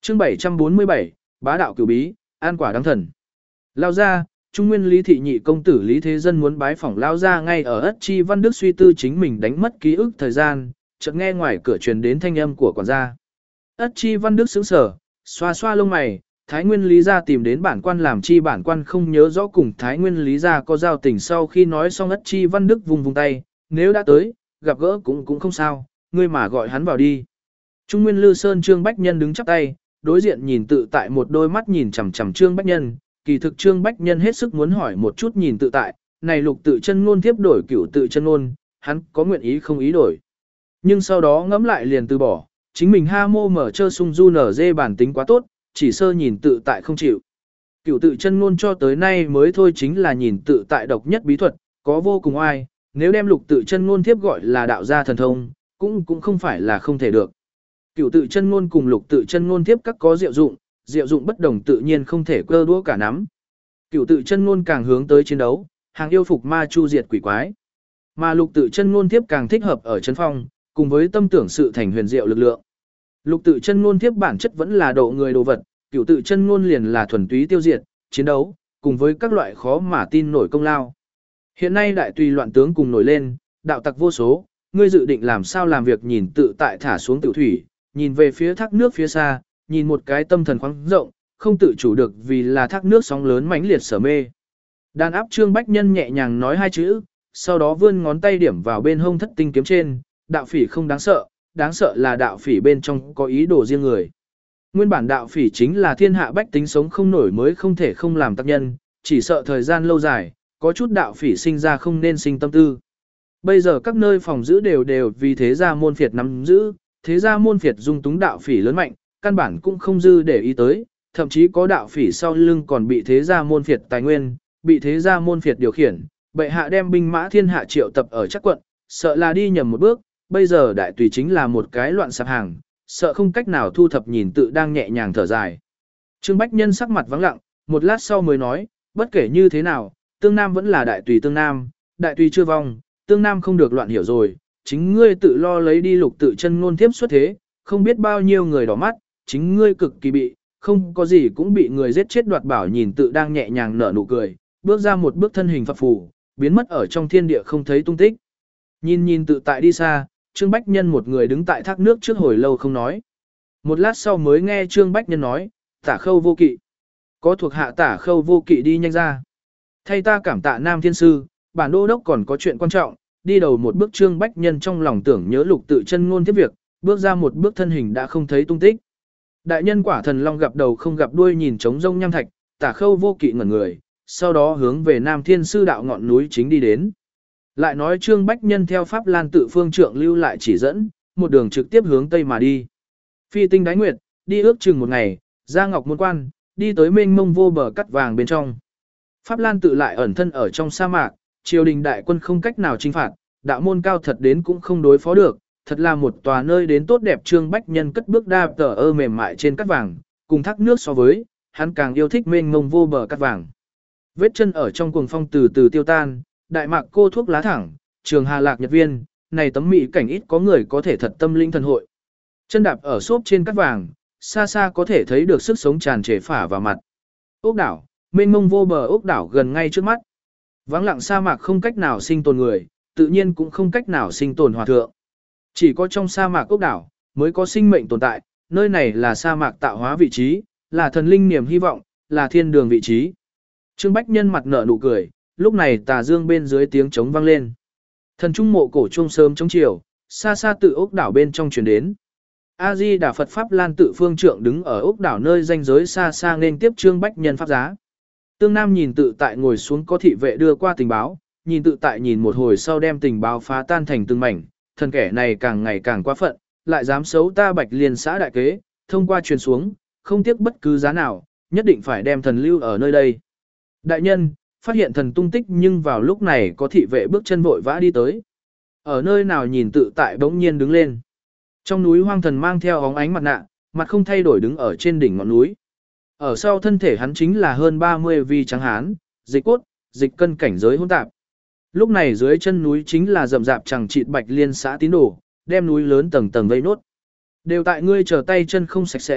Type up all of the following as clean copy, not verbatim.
Chương 747, bá đạo cửu bí, an quả đáng thần. Lao ra, Trung Nguyên Lý thị nhị công tử Lý Thế Dân muốn bái phỏng lao ra ngay ở Ất Chi Văn Đức suy tư chính mình đánh mất ký ức thời gian, chợt nghe ngoài cửa truyền đến thanh âm của quản gia. Ất Chi Văn Đức sững sờ, xoa xoa lông mày, Thái Nguyên Lý gia tìm đến bản quan làm chi bản quan không nhớ rõ cùng Thái Nguyên Lý gia có giao tình sau khi nói xong Ất Chi Văn Đức vùng tay, nếu đã tới, gặp gỡ cũng không sao, ngươi mà gọi hắn vào đi. Trung Nguyên Lư Sơn Trương Bách Nhân đứng chắp tay, đối diện nhìn tự tại một đôi mắt nhìn chằm chằm Trương Bách Nhân, kỳ thực Trương Bách Nhân hết sức muốn hỏi một chút nhìn tự tại, này lục tự chân ngôn tiếp đổi cửu tự chân ngôn, hắn có nguyện ý không ý đổi. Nhưng sau đó ngẫm lại liền từ bỏ, chính mình ha mô mở chơ sung du nở dê bản tính quá tốt, chỉ sơ nhìn tự tại không chịu. Cửu tự chân ngôn cho tới nay mới thôi chính là nhìn tự tại độc nhất bí thuật, có vô cùng ai, nếu đem lục tự chân ngôn tiếp gọi là đạo gia thần thông, cũng không phải là không thể được. Cửu tự chân ngôn cùng lục tự chân ngôn tiếp các có diệu dụng bất đồng tự nhiên không thể cơ đũa cả nắm. Cửu tự chân ngôn càng hướng tới chiến đấu, hàng yêu phục ma chu diệt quỷ quái. Mà lục tự chân ngôn tiếp càng thích hợp ở chân phong, cùng với tâm tưởng sự thành huyền diệu lực lượng. Lục tự chân ngôn tiếp bản chất vẫn là độ người đồ vật, cửu tự chân ngôn liền là thuần túy tiêu diệt, chiến đấu, cùng với các loại khó mà tin nổi công lao. Hiện nay đại tùy loạn tướng cùng nổi lên, đạo tặc vô số, ngươi dự định làm sao làm việc nhìn tự tại thả xuống tiểu thủy, nhìn về phía thác nước phía xa, nhìn một cái tâm thần khoáng rộng, không tự chủ được vì là thác nước sóng lớn mãnh liệt sở mê. Đàn áp Trương Bách Nhân nhẹ nhàng nói hai chữ, sau đó vươn ngón tay điểm vào bên hông thất tinh kiếm trên, đạo phỉ không đáng sợ là đạo phỉ bên trong có ý đồ riêng người. Nguyên bản đạo phỉ chính là thiên hạ bách tính sống không nổi mới không thể không làm tác nhân, chỉ sợ thời gian lâu dài, có chút đạo phỉ sinh ra không nên sinh tâm tư. Bây giờ các nơi phòng giữ đều vì thế gia môn phiệt nắm giữ, thế gia môn phiệt dung túng đạo phỉ lớn mạnh, căn bản cũng không dư để ý tới, thậm chí có đạo phỉ sau lưng còn bị thế gia môn phiệt tài nguyên, bị thế gia môn phiệt điều khiển, bệ hạ đem binh mã thiên hạ triệu tập ở chắc quận, sợ là đi nhầm một bước, bây giờ đại tùy chính là một cái loạn sạp hàng, sợ không cách nào thu thập nhìn tự đang nhẹ nhàng thở dài. Trương Bách Nhân sắc mặt vắng lặng, một lát sau mới nói, bất kể như thế nào, Tương Nam vẫn là đại tùy Tương Nam, đại tùy chưa vong, Tương Nam không được loạn hiểu rồi, chính ngươi tự lo lấy đi lục tự chân ngôn tiếp xuất thế, không biết bao nhiêu người đỏ mắt, chính ngươi cực kỳ bị, không có gì cũng bị người giết chết đoạt bảo nhìn tự đang nhẹ nhàng nở nụ cười, bước ra một bước thân hình phập phù, biến mất ở trong thiên địa không thấy tung tích. Nhìn tự tại đi xa, Trương Bách Nhân một người đứng tại thác nước trước hồi lâu không nói. Một lát sau mới nghe Trương Bách Nhân nói, Tả Khâu Vô Kỵ. Có thuộc hạ Tả Khâu Vô Kỵ đi nhanh ra. Thay ta cảm tạ Nam Thiên Sư, bản đô đốc còn có chuyện quan trọng, đi đầu một bước Trương Bách Nhân trong lòng tưởng nhớ lục tự chân ngôn tiếp việc, bước ra một bước thân hình đã không thấy tung tích. Đại nhân quả thần long gặp đầu không gặp đuôi nhìn trống rông nham thạch, Tả Khâu Vô Kỵ ngẩn người, sau đó hướng về Nam Thiên Sư đạo ngọn núi chính đi đến. Lại nói Trương Bách Nhân theo Pháp Lan tự phương trượng lưu lại chỉ dẫn, một đường trực tiếp hướng Tây mà đi. Phi tinh đáy nguyệt, đi ước chừng một ngày, ra ngọc môn quan, đi tới mênh mông vô bờ cắt vàng bên trong. Pháp Lan tự lại ẩn thân ở trong sa mạc, triều đình đại quân không cách nào chinh phạt, đạo môn cao thật đến cũng không đối phó được, thật là một tòa nơi đến tốt đẹp. Trương Bách Nhân cất bước đa tờ ơ mềm mại trên cắt vàng, cùng thác nước so với, hắn càng yêu thích mênh mông vô bờ cắt vàng. Vết chân ở trong cuồng phong từ từ tiêu tan, đại mạc cô thuốc lá thẳng, trường hà lạc nhật viên, này tấm mỹ cảnh ít có người có thể thật tâm linh thần hội. Chân đạp ở xốp trên cát vàng, xa xa có thể thấy được sức sống tràn trề phả vào mặt. Ốc đảo, mênh mông vô bờ ốc đảo gần ngay trước mắt. Vắng lặng sa mạc không cách nào sinh tồn người, tự nhiên cũng không cách nào sinh tồn hòa thượng. Chỉ có trong sa mạc ốc đảo mới có sinh mệnh tồn tại, nơi này là sa mạc tạo hóa vị trí, là thần linh niềm hy vọng, là thiên đường vị trí. Trương Bách Nhân mặt nở nụ cười, lúc này tà dương bên dưới tiếng trống vang lên. Thần trung mộ cổ chuông sớm chống chiều, xa xa tự ốc đảo bên trong truyền đến. A Di Đà Phật Pháp Lan tự phương trượng đứng ở ốc đảo nơi ranh giới xa xa nên tiếp Trương Bách Nhân pháp giá. Tương Nam nhìn tự tại ngồi xuống có thị vệ đưa qua tình báo, nhìn tự tại nhìn một hồi sau đem tình báo phá tan thành từng mảnh, thần kẻ này càng ngày càng quá phận, lại dám xấu ta Bạch Liên xã đại kế, thông qua truyền xuống, không tiếc bất cứ giá nào, nhất định phải đem thần lưu ở nơi đây. Đại nhân, phát hiện thần tung tích nhưng vào lúc này có thị vệ bước chân vội vã đi tới. Ở nơi nào nhìn tự tại bỗng nhiên đứng lên. Trong núi hoang thần mang theo óng ánh mặt nạ, mặt không thay đổi đứng ở trên đỉnh ngọn núi. Ở sau thân thể hắn chính là hơn 30 vi trắng hán, dịch cốt, dịch cân cảnh giới hỗn tạp. Lúc này dưới chân núi chính là rậm rạp chẳng chịt Bạch Liên xã tín đồ, đem núi lớn tầng tầng vây nốt. Đều tại ngươi chờ tay chân không sạch sẽ,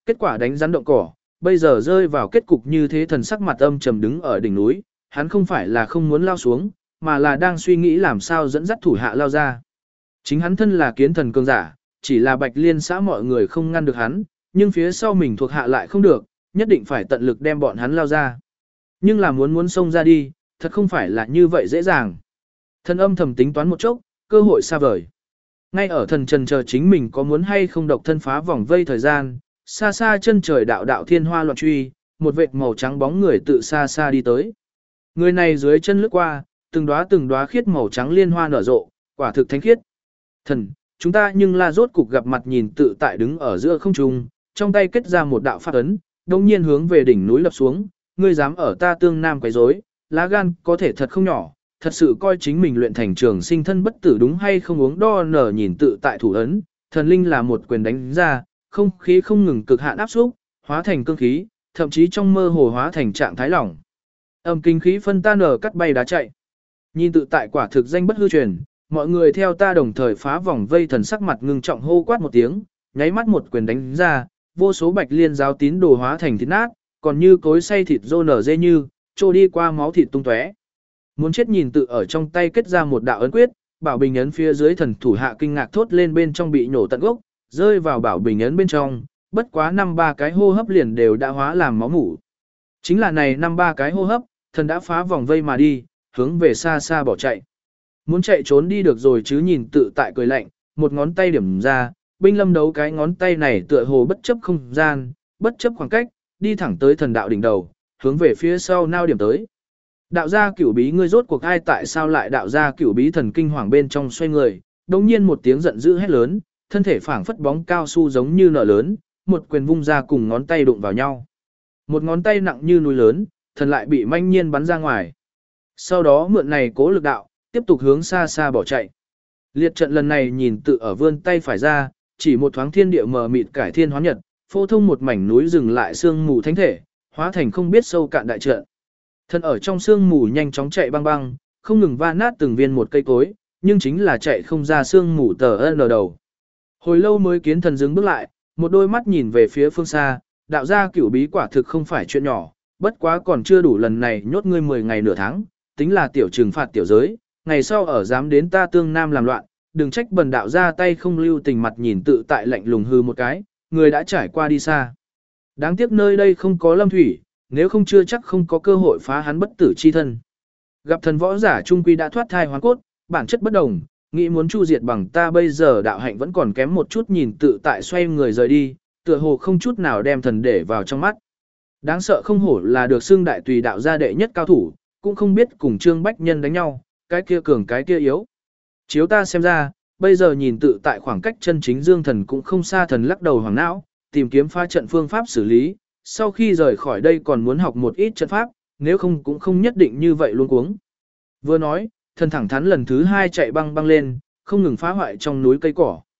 Kết quả đánh rắn động cỏ, bây giờ rơi vào kết cục như thế, thần sắc mặt âm trầm đứng ở đỉnh núi, hắn không phải là không muốn lao xuống, mà là đang suy nghĩ làm sao dẫn dắt thủ hạ lao ra. Chính hắn thân là kiến thần cường giả, chỉ là Bạch Liên xã mọi người không ngăn được hắn, nhưng phía sau mình thuộc hạ lại không được, nhất định phải tận lực đem bọn hắn lao ra. Nhưng là muốn xông ra đi, thật không phải là như vậy dễ dàng. Thần âm thầm tính toán một chốc, cơ hội xa vời. Ngay ở thần trần chờ chính mình có muốn hay không độc thân phá vòng vây thời gian, xa xa chân trời đạo đạo thiên hoa loạn truy, một vệt màu trắng bóng người tự xa xa đi tới. Người này dưới chân lướt qua, từng đóa khiết màu trắng liên hoa nở rộ, quả thực thánh khiết. Thần, chúng ta nhưng là rốt cục gặp mặt, nhìn tự tại đứng ở giữa không trung, trong tay kết ra một đạo pháp ấn, đồng nhiên hướng về đỉnh núi lập xuống, ngươi dám ở ta Tương Nam quấy rối, lá gan có thể thật không nhỏ, thật sự coi chính mình luyện thành trường sinh thân bất tử đúng hay không, uống đo nở nhìn tự tại thủ ấn, thần linh là một quyền đánh ra, không khí không ngừng cực hạn áp xúc, hóa thành cương khí, thậm chí trong mơ hồ hóa thành trạng thái lỏng. Âm kinh khí phân tan nở cắt bay đá chạy. Nhìn tự tại quả thực danh bất hư truyền, mọi người theo ta đồng thời phá vòng vây, thần sắc mặt ngưng trọng hô quát một tiếng, nháy mắt một quyền đánh ra, vô số Bạch Liên giáo tín đồ hóa thành thịt nát, còn như cối xay thịt rô nở dê như, trôi đi qua máu thịt tung tóe. Muốn chết nhìn tự ở trong tay kết ra một đạo ấn quyết, bảo bình ấn phía dưới thần thủ hạ kinh ngạc thốt lên, bên trong bị nổ tận gốc, rơi vào bảo bình ấn bên trong, bất quá 5-3 cái hô hấp liền đều đã hóa làm máu mủ. Chính là này 5-3 cái hô hấp, thần đã phá vòng vây mà đi, hướng về xa xa bỏ chạy. Muốn chạy trốn đi được rồi chứ, nhìn tự tại cười lạnh, một ngón tay điểm ra, binh lâm đấu cái ngón tay này tựa hồ bất chấp không gian, bất chấp khoảng cách, đi thẳng tới thần đạo đỉnh đầu, hướng về phía sau nao điểm tới. Đạo gia Cửu Bí, ngươi rốt cuộc ai, tại sao lại đạo gia Cửu Bí? Thần kinh hoàng bên trong xoay người, đồng nhiên một tiếng giận dữ hét lớn, thân thể phảng phất bóng cao su giống như nợ lớn, một quyền vung ra cùng ngón tay đụng vào nhau. Một ngón tay nặng như núi lớn, thần lại bị manh nhiên bắn ra ngoài. Sau đó mượn này cố lực đạo, tiếp tục hướng xa xa bỏ chạy. Liệt trận lần này nhìn tự ở vươn tay phải ra, chỉ một thoáng thiên địa mờ mịt cải thiên hóa nhật, phô thông một mảnh núi rừng lại sương mù thánh thể, hóa thành không biết sâu cạn đại trận. Thân ở trong sương mù nhanh chóng chạy băng băng, không ngừng va nát từng viên một cây cối, nhưng chính là chạy không ra sương mù tờ ân ở đầu. Hồi lâu mới kiến thần dừng bước lại, một đôi mắt nhìn về phía phương xa, đạo gia Cửu Bí quả thực không phải chuyện nhỏ, bất quá còn chưa đủ, lần này nhốt ngươi 10 ngày nửa tháng, tính là tiểu trừng phạt tiểu giới, ngày sau ở dám đến ta Tương Nam làm loạn, đừng trách bần đạo ra tay không lưu tình. Mặt nhìn tự tại lạnh lùng hư một cái, người đã trải qua đi xa. Đáng tiếc nơi đây không có lâm thủy, nếu không chưa chắc không có cơ hội phá hắn bất tử chi thân. Gặp thần võ giả trung quy đã thoát thai hoàn cốt, bản chất bất đồng, nghĩ muốn chu diệt bằng ta bây giờ đạo hạnh vẫn còn kém một chút. Nhìn tự tại xoay người rời đi, tựa hồ không chút nào đem thần để vào trong mắt. Đáng sợ không hổ là được xưng đại tùy đạo gia đệ nhất cao thủ, cũng không biết cùng Trương Bách Nhân đánh nhau, cái kia cường cái kia yếu. Chiếu ta xem ra, bây giờ nhìn tự tại khoảng cách chân chính dương thần cũng không xa. Thần lắc đầu hoàng não, tìm kiếm pha trận phương pháp xử lý, sau khi rời khỏi đây còn muốn học một ít trận pháp, nếu không cũng không nhất định như vậy luôn cuống. Vừa nói, thần thẳng thắn lần thứ 2 chạy băng băng lên, không ngừng phá hoại trong núi cây cỏ.